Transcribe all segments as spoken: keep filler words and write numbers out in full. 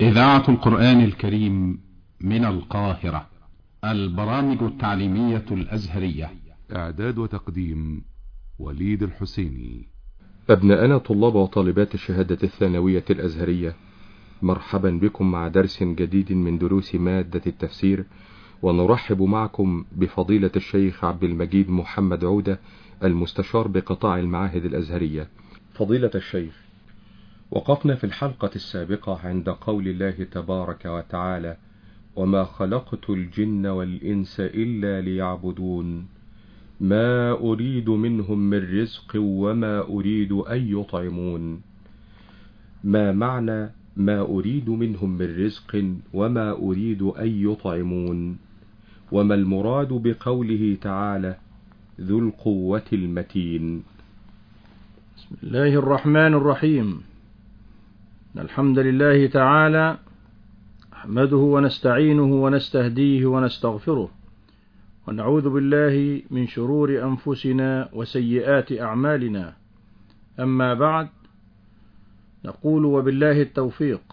إذاعة القرآن الكريم من القاهرة. البرامج التعليمية الأزهرية. إعداد وتقديم وليد الحسيني. أبناءنا طلاب وطالبات الشهادة الثانوية الأزهرية، مرحبا بكم مع درس جديد من دروس مادة التفسير، ونرحب معكم بفضيلة الشيخ عبد المجيد محمد عودة المستشار بقطاع المعاهد الأزهرية. فضيلة الشيخ، وقفنا في الحلقة السابقة عند قول الله تبارك وتعالى: وما خلقت الجن والإنس إلا ليعبدون ما أريد منهم من رزق وما أريد أن يطعمون. ما معنى ما أريد منهم من رزق وما أريد أن يطعمون؟ وما المراد بقوله تعالى ذو القوة المتين؟ بسم الله الرحمن الرحيم. الحمد لله تعالى نحمده ونستعينه ونستهديه ونستغفره، ونعوذ بالله من شرور أنفسنا وسيئات أعمالنا. أما بعد، نقول وبالله التوفيق.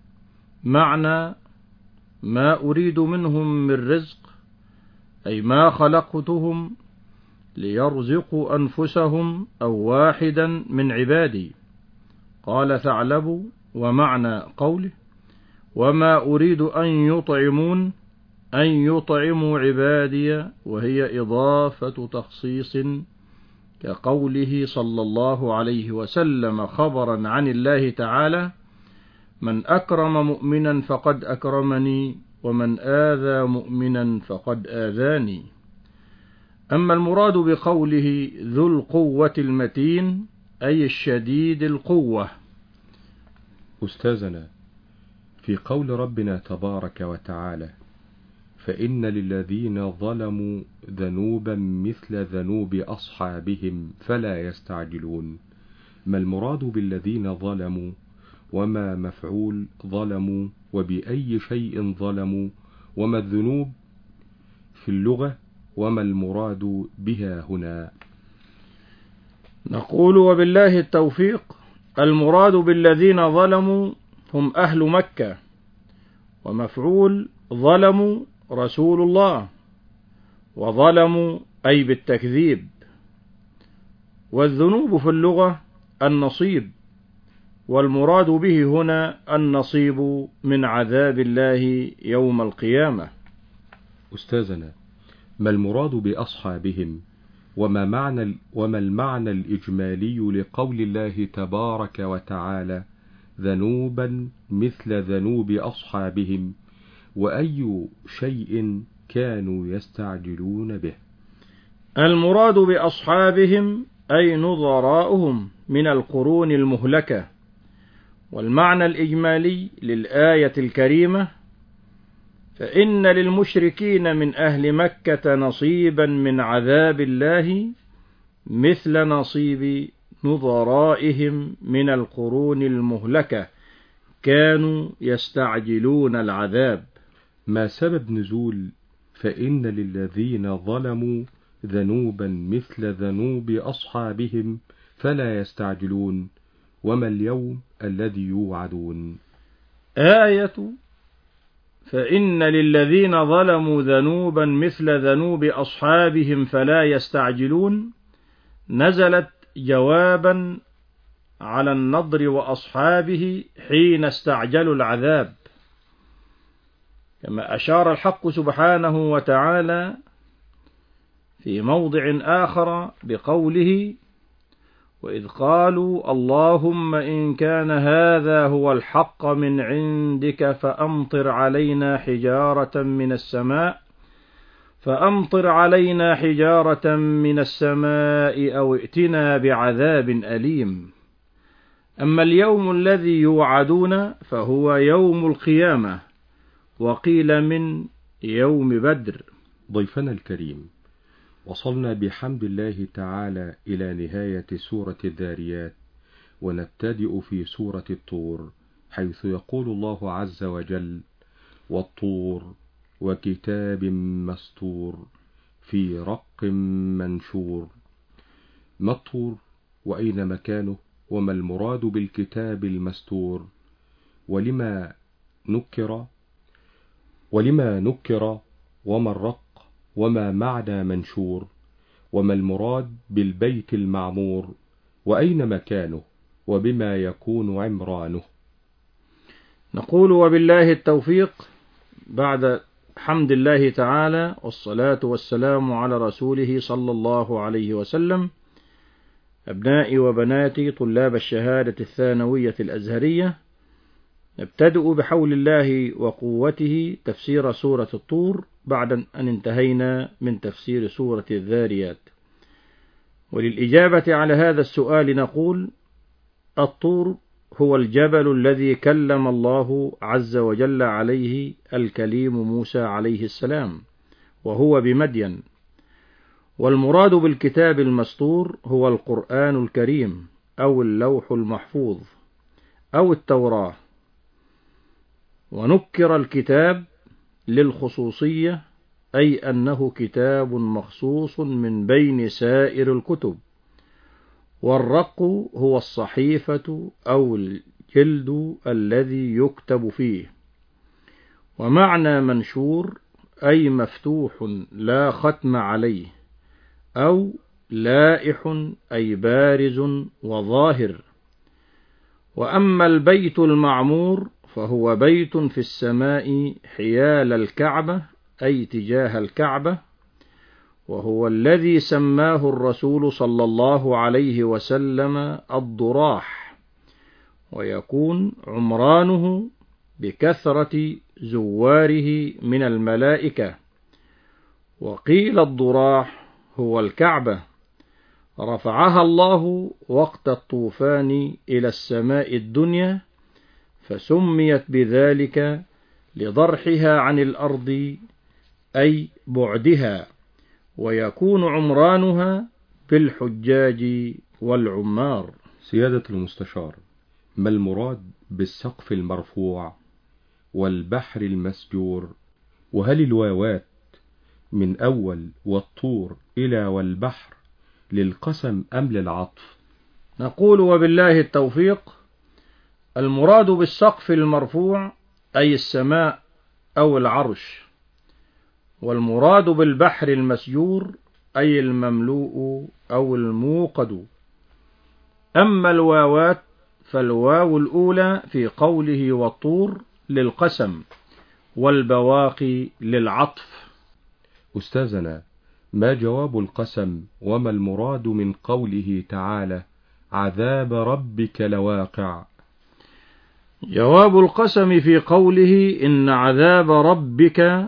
معنى ما أريد منهم من رزق أي ما خلقتهم ليرزقوا أنفسهم أو واحدا من عبادي. قال ثعلب: ومعنى قوله وما أريد أن يطعمون أن يطعموا عبادي، وهي إضافة تخصيص كقوله صلى الله عليه وسلم خبرا عن الله تعالى: من أكرم مؤمنا فقد أكرمني، ومن آذى مؤمنا فقد آذاني. أما المراد بقوله ذو القوة المتين أي الشديد القوة. أستاذنا، في قول ربنا تبارك وتعالى: فإن للذين ظلموا ذنوبا مثل ذنوب أصحابهم فلا يستعجلون، ما المراد بالذين ظلموا؟ وما مفعول ظلموا؟ وبأي شيء ظلموا؟ وما الذنوب في اللغة؟ وما المراد بها هنا؟ نقول وبالله التوفيق. المراد بالذين ظلموا هم أهل مكة، ومفعول ظلموا رسول الله، وظلموا أي بالتكذيب. والذنوب في اللغة النصيب، والمراد به هنا النصيب من عذاب الله يوم القيامة. أستاذنا، ما المراد بأصحابهم؟ وما معنى وما المعنى الإجمالي لقول الله تبارك وتعالى ذنوبا مثل ذنوب أصحابهم؟ وأي شيء كانوا يستعجلون به؟ المراد بأصحابهم أي نظراؤهم من القرون المهلكة. والمعنى الإجمالي للآية الكريمة: فإن للمشركين من أهل مكة نصيبا من عذاب الله مثل نصيب نظرائهم من القرون المهلكة، كانوا يستعجلون العذاب. ما سبب نزول فإن للذين ظلموا ذنوبا مثل ذنوب أصحابهم فلا يستعجلون؟ وما اليوم الذي يوعدون؟ آية فإن للذين ظلموا ذنوبا مثل ذنوب أصحابهم فلا يستعجلون نزلت جوابا على النضر وأصحابه حين استعجلوا العذاب، كما أشار الحق سبحانه وتعالى في موضع آخر بقوله: وإذ قالوا اللهم إن كان هذا هو الحق من عندك فأمطر علينا حجارة من السماء فأمطر علينا حجارة من السماء أو ائتنا بعذاب أليم. أما اليوم الذي يوعدون فهو يوم القيامة، وقيل من يوم بدر. ضيفنا الكريم، وصلنا بحمد الله تعالى إلى نهاية سورة الذاريات، ونبتدئ في سورة الطور، حيث يقول الله عز وجل: والطور وكتاب مسطور في رق منشور. ما الطور؟ وأين مكانه؟ وما المراد بالكتاب المستور؟ ولما نكر، ولما نكر، وما الرق، وما معنى منشور، وما المراد بالبيت المعمور، وأين مكانه، وبما يكون عمرانه. نقول وبالله التوفيق، بعد حمد الله تعالى والصلاة والسلام على رسوله صلى الله عليه وسلم. أبنائي وبناتي طلاب الشهادة الثانوية الأزهرية، نبتدأ بحول الله وقوته تفسير سورة الطور بعد أن انتهينا من تفسير سورة الذاريات. وللإجابة على هذا السؤال نقول: الطور هو الجبل الذي كلم الله عز وجل عليه الكليم موسى عليه السلام، وهو بمدين. والمراد بالكتاب المسطور هو القرآن الكريم أو اللوح المحفوظ أو التوراة. ونكر الكتاب للخصوصية، أي أنه كتاب مخصوص من بين سائر الكتب. والرق هو الصحيفة أو الجلد الذي يكتب فيه. ومعنى منشور أي مفتوح لا ختم عليه، أو لائح أي بارز وظاهر. وأما البيت المعمور فهو بيت في السماء حيال الكعبة أي تجاه الكعبة، وهو الذي سماه الرسول صلى الله عليه وسلم الضراح، ويكون عمرانه بكثرة زواره من الملائكة. وقيل الضراح هو الكعبة، رفعها الله وقت الطوفان إلى السماء الدنيا، فسميت بذلك لضرحها عن الأرض أي بعدها، ويكون عمرانها بالحجاج والعمار. سيادة المستشار، ما المراد بالسقف المرفوع والبحر المسجور؟ وهل الواوات من أول والطور إلى والبحر للقسم أم للعطف؟ نقول وبالله التوفيق، المراد بالسقف المرفوع أي السماء أو العرش، والمراد بالبحر المسجور أي المملوء أو الموقد. أما الواوات فالواو الأولى في قوله والطور للقسم، والبواقي للعطف. أستاذنا، ما جواب القسم، وما المراد من قوله تعالى عذاب ربك لواقع؟ جواب القسم في قوله إن عذاب ربك،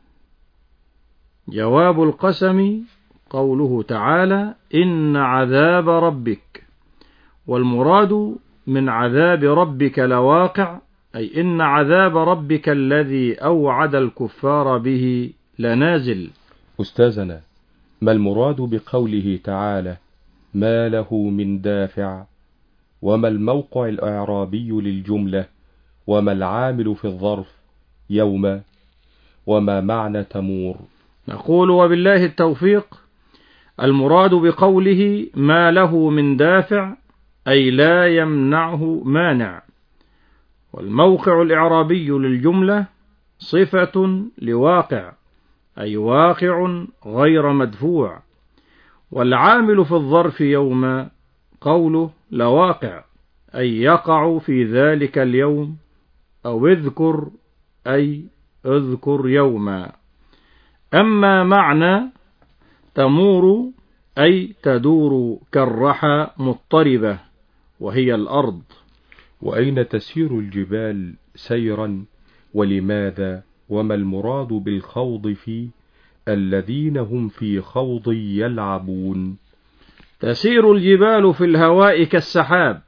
جواب القسم قوله تعالى إن عذاب ربك، والمراد من عذاب ربك لواقع، أي إن عذاب ربك الذي أوعد الكفار به لنازل. أستاذنا، ما المراد بقوله تعالى ما له من دافع؟ وما الموقع الإعرابي للجملة؟ وما العامل في الظرف يوم؟ وما معنى تمور؟ نقول وبالله التوفيق، المراد بقوله ما له من دافع أي لا يمنعه مانع. والموقع الإعرابي للجملة صفة لواقع أي واقع غير مدفوع. والعامل في الظرف يوم قوله لواقع أي يقع في ذلك اليوم، أو اذكر أي اذكر يوما. أما معنى تمور أي تدور كالرحى مضطربة، وهي الأرض. وأين تسير الجبال سيرا ولماذا؟ وما المراد بالخوض في الذين هم في خوض يلعبون؟ تسير الجبال في الهواء كالسحاب،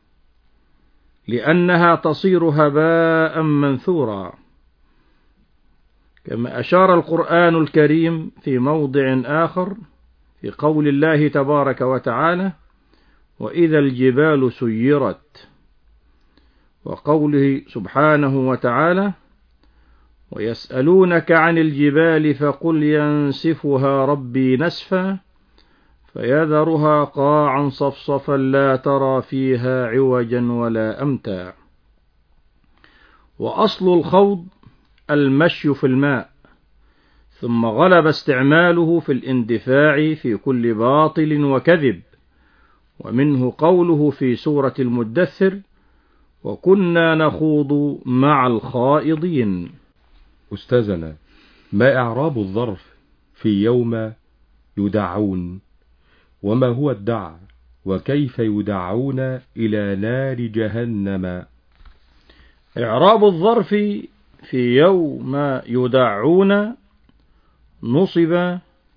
لأنها تصير هباء منثورا، كما أشار القرآن الكريم في موضع آخر في قول الله تبارك وتعالى وإذا الجبال سيرت، وقوله سبحانه وتعالى ويسألونك عن الجبال فقل ينسفها ربي نسفا فيذرها قاعا صفصفا لا ترى فيها عوجا ولا أمتا. وأصل الخوض المشي في الماء، ثم غلب استعماله في الاندفاع في كل باطل وكذب، ومنه قوله في سورة المدثر: وكنا نخوض مع الخائضين. أستاذنا، ما إعراب الظرف في يوم يدعون؟ وما هو الدع؟ وكيف يدعون إلى نار جهنم؟ إعراب الظرف في يوم يدعون نصب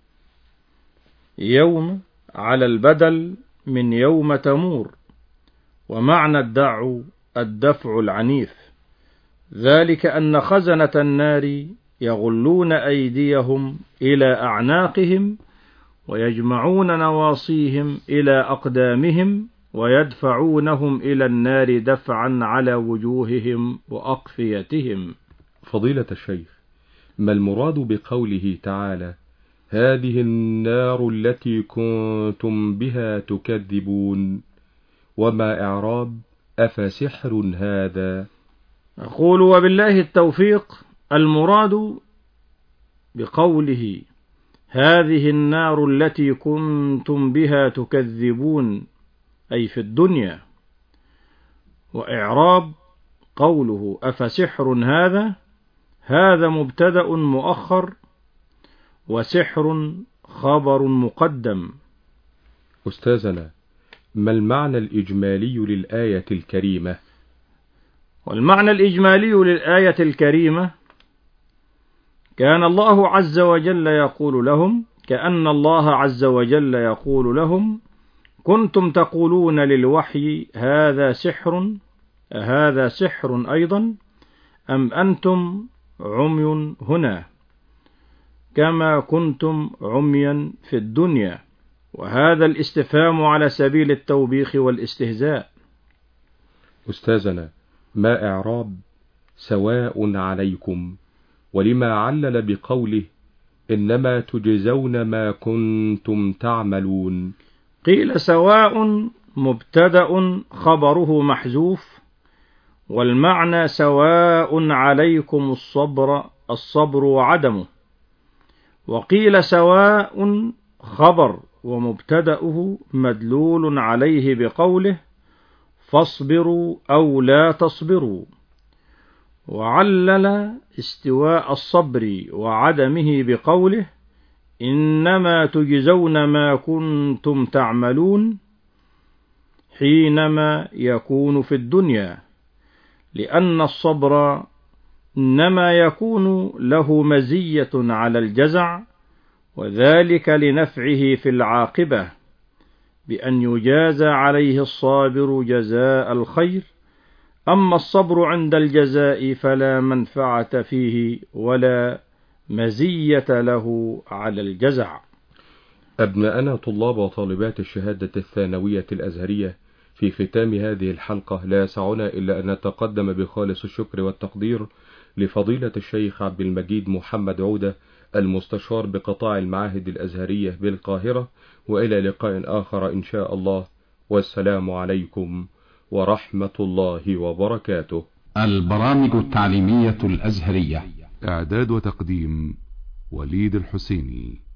يوم على البدل من يوم تمور، ومعنى الدع الدفع العنيف، ذلك أن خزنة النار يغلون أيديهم إلى أعناقهم ويجمعون نواصيهم إلى أقدامهم ويدفعونهم إلى النار دفعا على وجوههم وأقفيتهم. فضيلة الشيخ، ما المراد بقوله تعالى: هذه النار التي كنتم بها تكذبون؟ وما إعراب أفسحر هذا؟ أقول وبالله التوفيق، المراد بقوله هذه النار التي كنتم بها تكذبون أي في الدنيا، وإعراب قوله أفسحر هذا، هذا مبتدأ مؤخر وسحر خبر مقدم. أستاذنا، ما المعنى الإجمالي للآية الكريمة؟ والمعنى الإجمالي للآية الكريمة: كان الله عز وجل يقول لهم، كأن الله عز وجل يقول لهم: كنتم تقولون للوحي هذا سحر، أهذا سحر أيضا أم أنتم عمي هنا كما كنتم عميا في الدنيا؟ وهذا الاستفهام على سبيل التوبيخ والاستهزاء. أستاذنا، ما إعراب سواء عليكم؟ ولما علل بقوله إنما تجزون ما كنتم تعملون؟ قيل سواء مبتدأ خبره محذوف، والمعنى سواء عليكم الصبر الصبر وعدمه، وقيل سواء خبر ومبتدأه مدلول عليه بقوله فاصبروا أو لا تصبروا، وعلل استواء الصبر وعدمه بقوله إنما تجزون ما كنتم تعملون حينما يكون في الدنيا، لأن الصبر إنما يكون له مزية على الجزع، وذلك لنفعه في العاقبة بأن يجازى عليه الصابر جزاء الخير، أما الصبر عند الجزاء فلا منفعة فيه ولا مزية له على الجزع. أبناءنا طلاب وطالبات الشهادة الثانوية الأزهرية، في ختام هذه الحلقة لا يسعنا إلا أن نتقدم بخالص الشكر والتقدير لفضيلة الشيخ عبد المجيد محمد عودة، المستشار بقطاع المعاهد الأزهرية بالقاهرة، وإلى لقاء آخر إن شاء الله، والسلام عليكم ورحمة الله وبركاته. البرامج التعليمية الأزهرية، إعداد وتقديم وليد الحسيني.